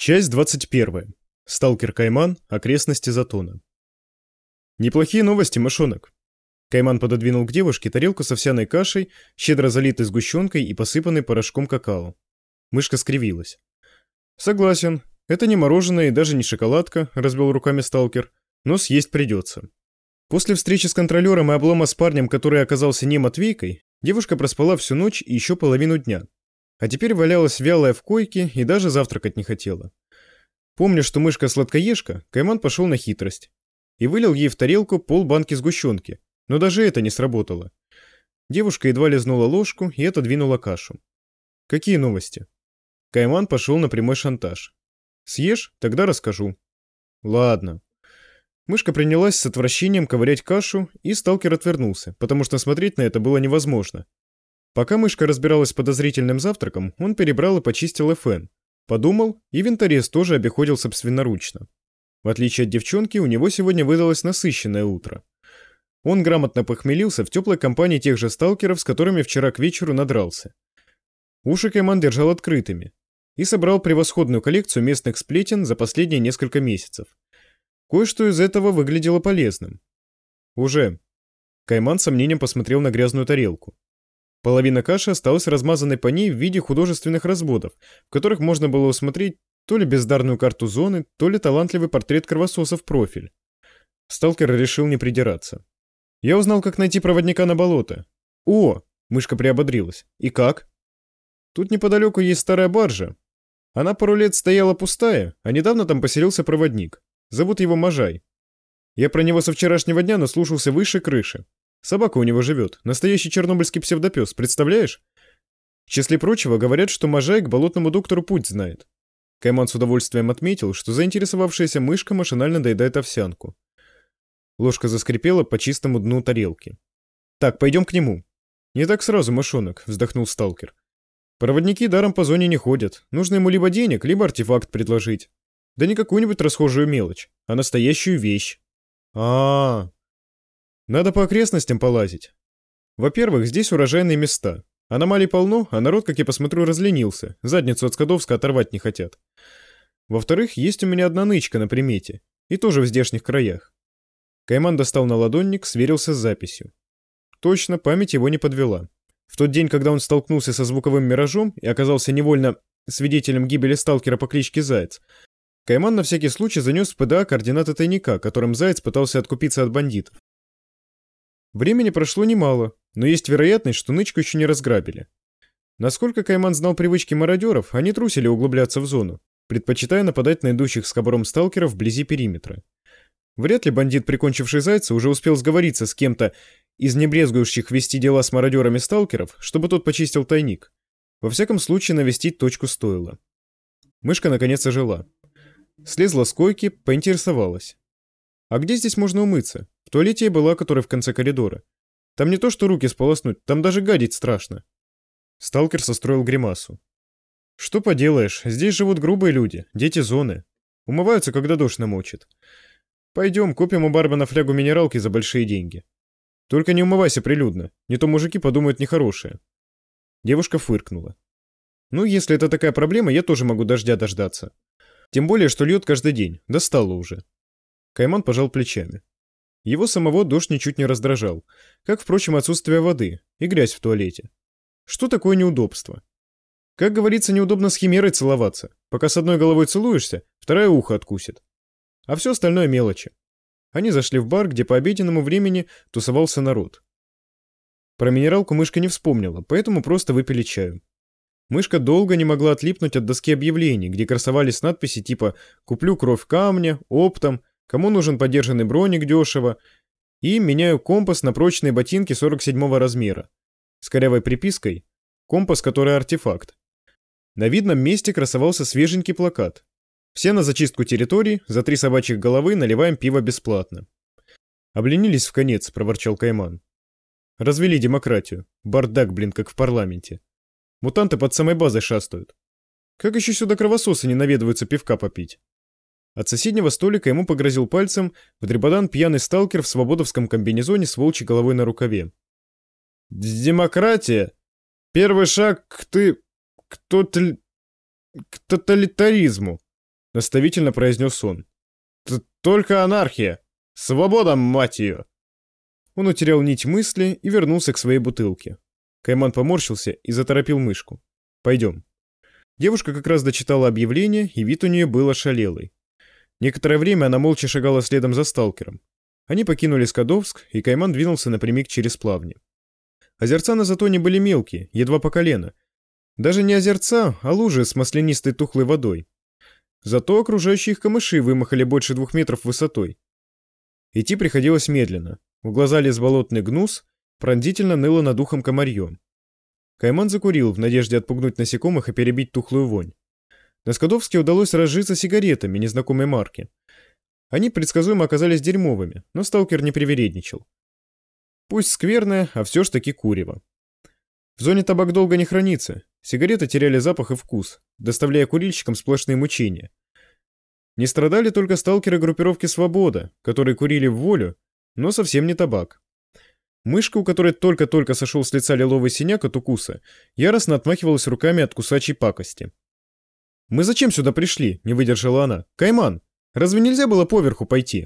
Часть 21. Сталкер Кайман. Окрестности Затона. Неплохие новости, мышонок. Кайман пододвинул к девушке тарелку с овсяной кашей, щедро залитой сгущенкой и посыпанной порошком какао. Мышка скривилась. Согласен, это не мороженое и даже не шоколадка, развел руками сталкер, но съесть придется. После встречи с контролером и облома с парнем, который оказался не Матвейкой, девушка проспала всю ночь и еще половину дня. А теперь валялась вялая в койке и даже завтракать не хотела. Помня, что мышка сладкоежка, Кайман пошел на хитрость. И вылил ей в тарелку полбанки сгущенки, но даже это не сработало. Девушка едва лизнула ложку и отодвинула кашу. Какие новости? Кайман пошел на прямой шантаж. Съешь, тогда расскажу. Ладно. Мышка принялась с отвращением ковырять кашу, и сталкер отвернулся, потому что смотреть на это было невозможно. Пока мышка разбиралась с подозрительным завтраком, он перебрал и почистил ФН. Подумал, и винторез тоже обиходил собственноручно. В отличие от девчонки, у него сегодня выдалось насыщенное утро. Он грамотно похмелился в теплой компании тех же сталкеров, с которыми вчера к вечеру надрался. Уши Кайман держал открытыми и собрал превосходную коллекцию местных сплетен за последние несколько месяцев. Кое-что из этого выглядело полезным. Уже. Кайман с сомнением посмотрел на грязную тарелку. Половина каши осталась размазанной по ней в виде художественных разводов, в которых можно было усмотреть то ли бездарную карту зоны, то ли талантливый портрет кровососа в профиль. Сталкер решил не придираться. Я узнал, как найти проводника на болото. О, мышка приободрилась. И как? Тут неподалеку есть старая баржа. Она пару лет стояла пустая, а недавно там поселился проводник. Зовут его Можай. Я про него со вчерашнего дня наслушался выше крыши. Собака у него живет, настоящий чернобыльский псевдопес, представляешь? В числе прочего говорят, что Можай к болотному доктору путь знает. Кайман с удовольствием отметил, что заинтересовавшаяся мышка машинально доедает овсянку. Ложка заскрипела по чистому дну тарелки. Так, пойдем к нему. Не так сразу, мышонок, вздохнул сталкер. Проводники даром по зоне не ходят. Нужно ему либо денег, либо артефакт предложить. Да не какую-нибудь расхожую мелочь, а настоящую вещь. Надо по окрестностям полазить. Во-первых, здесь урожайные места. Аномалий полно, а народ, как я посмотрю, разленился. Задницу от Скадовска оторвать не хотят. Во-вторых, есть у меня одна нычка на примете. И тоже в здешних краях. Кайман достал на ладонник, сверился с записью. Точно, память его не подвела. В тот день, когда он столкнулся со звуковым миражом и оказался невольно свидетелем гибели сталкера по кличке Заяц, Кайман на всякий случай занес в ПДА координаты тайника, которым Заяц пытался откупиться от бандитов. Времени прошло немало, но есть вероятность, что нычку еще не разграбили. Насколько Кайман знал привычки мародеров, они трусили углубляться в зону, предпочитая нападать на идущих с кобуром сталкеров вблизи периметра. Вряд ли бандит, прикончивший Зайца, уже успел сговориться с кем-то из небрезгующих вести дела с мародерами сталкеров, чтобы тот почистил тайник. Во всяком случае, навестить точку стоило. Мышка наконец ожила. Слезла с койки, поинтересовалась. А где здесь можно умыться? В туалете я была, который в конце коридора. Там не то что руки сполоснуть, там даже гадить страшно. Сталкер состроил гримасу. Что поделаешь, здесь живут грубые люди, дети зоны. Умываются, когда дождь намочит. Пойдем, купим у бармена флягу минералки за большие деньги. Только не умывайся прилюдно, не то мужики подумают нехорошее. Девушка фыркнула. Ну, если это такая проблема, я тоже могу дождя дождаться. Тем более, что льет каждый день, достало уже. Кайман пожал плечами. Его самого дождь ничуть не раздражал, как, впрочем, отсутствие воды и грязь в туалете. Что такое неудобство? Как говорится, неудобно с химерой целоваться. Пока с одной головой целуешься, вторая ухо откусит. А все остальное мелочи. Они зашли в бар, где по обеденному времени тусовался народ. Про минералку мышка не вспомнила, поэтому просто выпили чаю. Мышка долго не могла отлипнуть от доски объявлений, где красовались надписи типа «Куплю кровь камня», «Оптом», «Кому нужен подержанный броник дешево» и «Меняю компас на прочные ботинки 47-го размера» с корявой припиской «Компас, который артефакт». На видном месте красовался свеженький плакат. «Все на зачистку территорий, за 3 собачьих головы наливаем пиво бесплатно». «Обленились в конец», — проворчал Кайман. «Развели демократию. Бардак, блин, как в парламенте. Мутанты под самой базой шастают. Как еще сюда кровососы не наведываются пивка попить?» От соседнего столика ему погрозил пальцем вдребодан пьяный сталкер в свободовском комбинезоне с волчьей головой на рукаве. «Демократия? Первый шаг к тоталитаризму. — наставительно произнес он. «Только анархия! Свобода, мать ее!» Он утерял нить мысли и вернулся к своей бутылке. Кайман поморщился и заторопил мышку. «Пойдем». Девушка как раз дочитала объявление, и вид у нее был ошалелый. Некоторое время она молча шагала следом за сталкером. Они покинули Скадовск, и Кайман двинулся напрямик через плавни. Озерца на Затоне были мелкие, едва по колено. Даже не озерца, а лужи с маслянистой тухлой водой. Зато окружающие их камыши вымахали больше 2 метров высотой. Идти приходилось медленно. В глаза лез болотный гнус, пронзительно ныло над ухом комарье. Кайман закурил в надежде отпугнуть насекомых и перебить тухлую вонь. На Скадовске удалось разжиться сигаретами незнакомой марки. Они предсказуемо оказались дерьмовыми, но сталкер не привередничал. Пусть скверное, а все ж таки курево. В зоне табак долго не хранится. Сигареты теряли запах и вкус, доставляя курильщикам сплошные мучения. Не страдали только сталкеры группировки «Свобода», которые курили в волю, но совсем не табак. Мышка, у которой только-только сошел с лица лиловый синяк от укуса, яростно отмахивалась руками от кусачей пакости. «Мы зачем сюда пришли?» — не выдержала она. «Кайман, разве нельзя было поверху пойти?»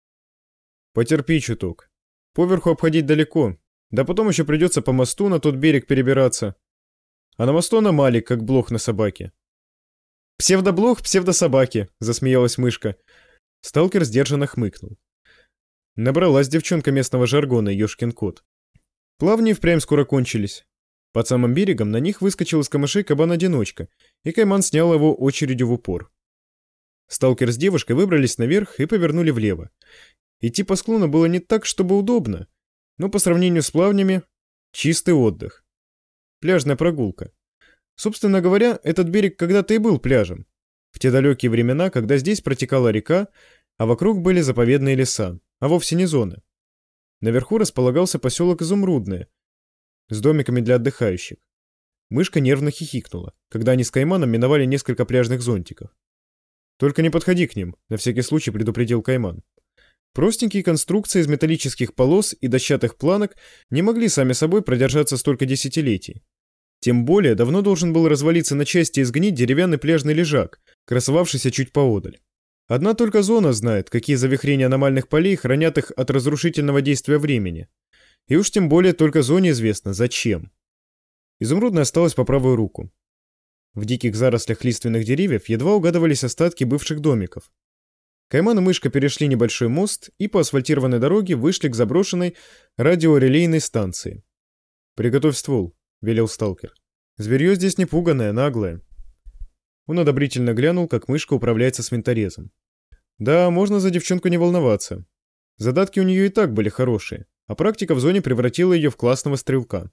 «Потерпи чуток. Поверху обходить далеко, да потом еще придется по мосту на тот берег перебираться. А на мосту аномалий, как блох на собаке». «Псевдоблох, псевдособаки», — засмеялась мышка. Сталкер сдержанно хмыкнул. Набралась девчонка местного жаргона, ёшкин кот. Плавни впрямь скоро кончились. Под самым берегом на них выскочил из камышей кабан-одиночка, и Кайман снял его очередью в упор. Сталкер с девушкой выбрались наверх и повернули влево. Идти по склону было не так, чтобы удобно, но по сравнению с плавнями — чистый отдых. Пляжная прогулка. Собственно говоря, этот берег когда-то и был пляжем. В те далекие времена, когда здесь протекала река, а вокруг были заповедные леса, а вовсе не зоны. Наверху располагался поселок Изумрудное с домиками для отдыхающих. Мышка нервно хихикнула, когда они с Кайманом миновали несколько пляжных зонтиков. «Только не подходи к ним», — на всякий случай предупредил Кайман. Простенькие конструкции из металлических полос и дощатых планок не могли сами собой продержаться столько десятилетий. Тем более давно должен был развалиться на части и сгнить деревянный пляжный лежак, красовавшийся чуть поодаль. Одна только зона знает, какие завихрения аномальных полей хранят их от разрушительного действия времени. И уж тем более только зоне известно, зачем. Изумрудная осталась по правую руку. В диких зарослях лиственных деревьев едва угадывались остатки бывших домиков. Кайман и мышка перешли небольшой мост и по асфальтированной дороге вышли к заброшенной радиорелейной станции. «Приготовь ствол», — велел сталкер. «Зверье здесь не пуганое, наглое». Он одобрительно глянул, как мышка управляется с винторезом. Да, можно за девчонку не волноваться. Задатки у нее и так были хорошие, а практика в зоне превратила ее в классного стрелка.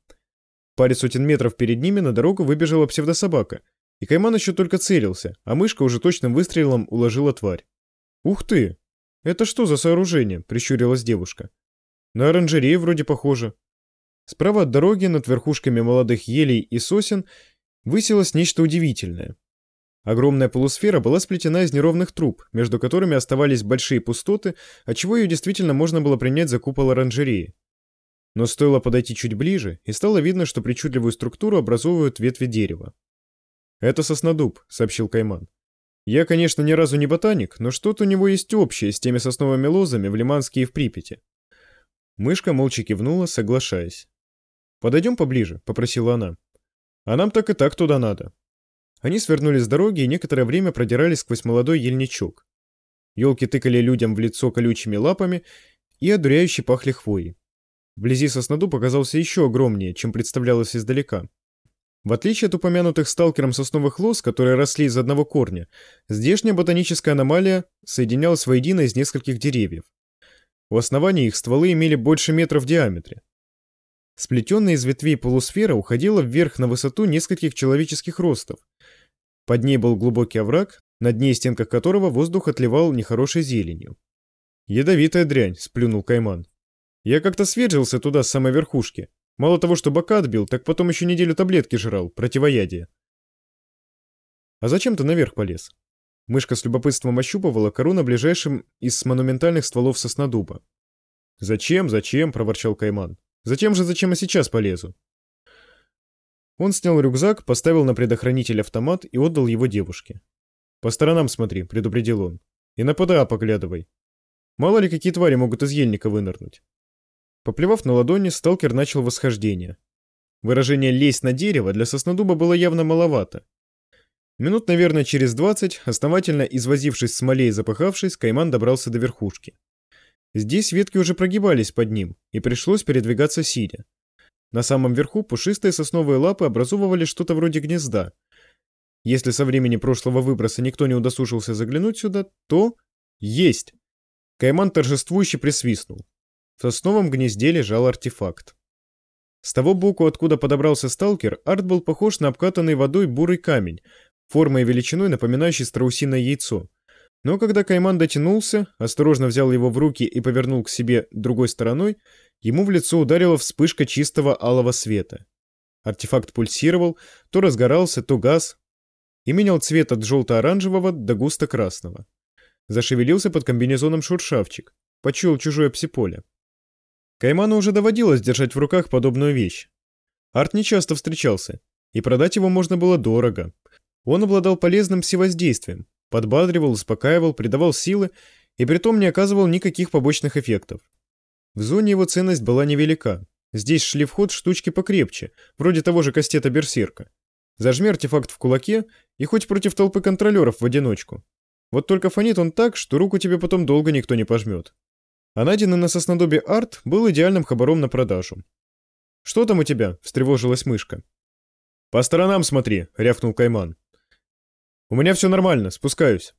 В паре сотен метров перед ними на дорогу выбежала псевдособака, и Кайман еще только целился, а мышка уже точным выстрелом уложила тварь. «Ух ты! Это что за сооружение?» — прищурилась девушка. «На оранжерею вроде похоже». Справа от дороги, над верхушками молодых елей и сосен, высилось нечто удивительное. Огромная полусфера была сплетена из неровных труб, между которыми оставались большие пустоты, отчего ее действительно можно было принять за купол оранжереи. Но стоило подойти чуть ближе, и стало видно, что причудливую структуру образовывают ветви дерева. «Это соснодуб», — сообщил Кайман. «Я, конечно, ни разу не ботаник, но что-то у него есть общее с теми сосновыми лозами в Лиманске и в Припяти». Мышка молча кивнула, соглашаясь. «Подойдем поближе», — попросила она. «А нам так и так туда надо». Они свернули с дороги и некоторое время продирались сквозь молодой ельничок. Елки тыкали людям в лицо колючими лапами и одуряюще пахли хвоей. Вблизи соснодуб оказался еще огромнее, чем представлялось издалека. В отличие от упомянутых сталкером сосновых лоз, которые росли из одного корня, здешняя ботаническая аномалия соединялась воедино из нескольких деревьев. У основания их стволы имели больше метра в диаметре. Сплетенная из ветвей полусфера уходила вверх на высоту нескольких человеческих ростов. Под ней был глубокий овраг, на дне и стенках которого воздух отливал нехорошей зеленью. «Ядовитая дрянь», — сплюнул Кайман. «Я как-то съездился туда с самой верхушки. Мало того, что бока отбил, так потом еще неделю таблетки жрал, противоядие». «А зачем ты наверх полез?» Мышка с любопытством ощупывала кору на ближайшем из монументальных стволов соснодуба. «Зачем, зачем?» — проворчал Кайман. «Зачем и сейчас полезу?» Он снял рюкзак, поставил на предохранитель автомат и отдал его девушке. «По сторонам смотри», — предупредил он. «И на ПДА поглядывай. Мало ли какие твари могут из ельника вынырнуть». Поплевав на ладони, сталкер начал восхождение. Выражение «лезть на дерево» для соснодуба было явно маловато. Минут, наверное, через 20, основательно извозившись в смоле и запыхавшись, Кайман добрался до верхушки. Здесь ветки уже прогибались под ним, и пришлось передвигаться сидя. На самом верху пушистые сосновые лапы образовывали что-то вроде гнезда. Если со времени прошлого выброса никто не удосужился заглянуть сюда, то... Есть! Кайман торжествующе присвистнул. В сосновом гнезде лежал артефакт. С того боку, откуда подобрался сталкер, арт был похож на обкатанный водой бурый камень, формой и величиной напоминающий страусиное яйцо. Но когда Кайман дотянулся, осторожно взял его в руки и повернул к себе другой стороной, ему в лицо ударила вспышка чистого алого света. Артефакт пульсировал, то разгорался, то гас, и менял цвет от желто-оранжевого до густо-красного. Зашевелился под комбинезоном шуршавчик, почуял чужое псиполе. Кайману уже доводилось держать в руках подобную вещь. Арт нечасто встречался, и продать его можно было дорого. Он обладал полезным всевоздействием, подбадривал, успокаивал, придавал силы и притом не оказывал никаких побочных эффектов. В зоне его ценность была невелика. Здесь шли в ход штучки покрепче, вроде того же кастета берсерка. Зажми артефакт в кулаке и хоть против толпы контролеров в одиночку. Вот только фонит он так, что руку тебе потом долго никто не пожмет. А найденный на соснодубе арт был идеальным хабаром на продажу. «Что там у тебя?» — встревожилась мышка. «По сторонам смотри», — рявкнул Кайман. «У меня все нормально, спускаюсь».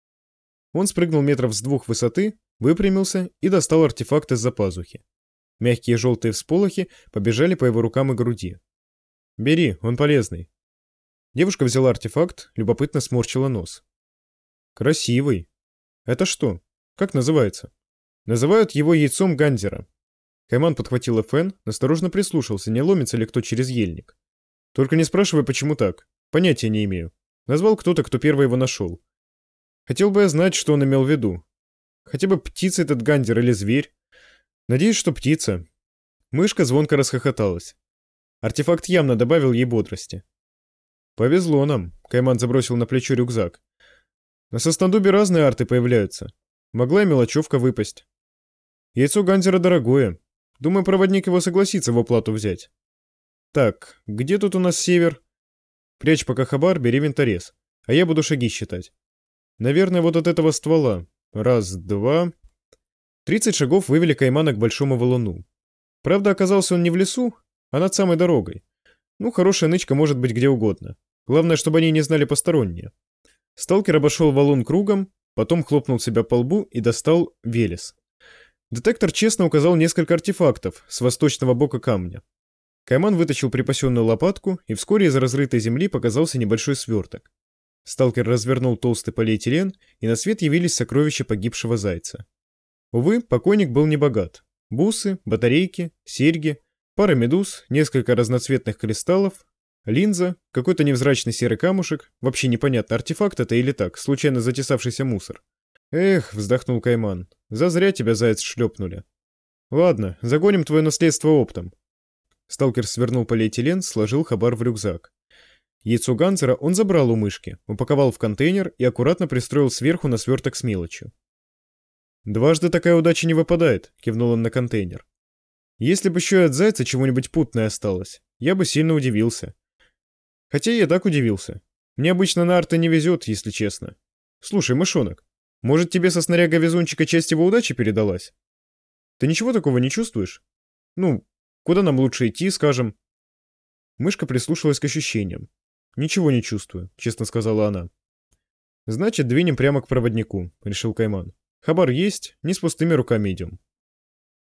Он спрыгнул метров с 2 высоты, выпрямился и достал артефакт из-за пазухи. Мягкие желтые всполохи побежали по его рукам и груди. «Бери, он полезный». Девушка взяла артефакт, любопытно сморщила нос. «Красивый. Это что? Как называется?» «Называют его яйцом Ганзера». Кайман подхватил ФН, осторожно прислушался, не ломится ли кто через ельник. «Только не спрашивай, почему так. Понятия не имею. Назвал кто-то, кто первый его нашел. Хотел бы я знать, что он имел в виду. Хотя бы птица этот Ганзер или зверь. Надеюсь, что птица». Мышка звонко расхохоталась. Артефакт явно добавил ей бодрости. «Повезло нам», — Кайман забросил на плечо рюкзак. «На соснодубе разные арты появляются. Могла и мелочевка выпасть. Яйцо Ганзера дорогое. Думаю, проводник его согласится в оплату взять. Так, где тут у нас север? Прячь пока хабар, бери винторез. А я буду шаги считать. Наверное, вот от этого ствола. Раз, два... 30 шагов вывели Каймана к большому валуну. Правда, оказался он не в лесу, а над самой дорогой. Ну, хорошая нычка может быть где угодно. Главное, чтобы они не знали посторонние. Сталкер обошел валун кругом, потом хлопнул себя по лбу и достал Велес. Детектор честно указал несколько артефактов с восточного бока камня. Кайман вытащил припасенную лопатку, и вскоре из разрытой земли показался небольшой сверток. Сталкер развернул толстый полиэтилен, и на свет явились сокровища погибшего зайца. Увы, покойник был небогат. Бусы, батарейки, серьги, пара медуз, несколько разноцветных кристаллов, линза, какой-то невзрачный серый камушек, вообще непонятно, артефакт это или так, случайно затесавшийся мусор. «Эх», — вздохнул Кайман, — «зазря тебя, заяц, шлепнули». «Ладно, загоним твое наследство оптом». Сталкер свернул полиэтилен, сложил хабар в рюкзак. Яйцо Ганзера он забрал у мышки, упаковал в контейнер и аккуратно пристроил сверху на сверток с мелочью. «Дважды такая удача не выпадает», — кивнул он на контейнер. «Если бы еще и от зайца чего-нибудь путное осталось, я бы сильно удивился. Хотя я так удивился. Мне обычно на арты не везет, если честно. Слушай, мышонок, может, тебе со снаряга-везунчика часть его удачи передалась? Ты ничего такого не чувствуешь? Ну, куда нам лучше идти, скажем?» Мышка прислушалась к ощущениям. «Ничего не чувствую», — честно сказала она. «Значит, двинем прямо к проводнику», — решил Кайман. «Хабар есть, не с пустыми руками идем».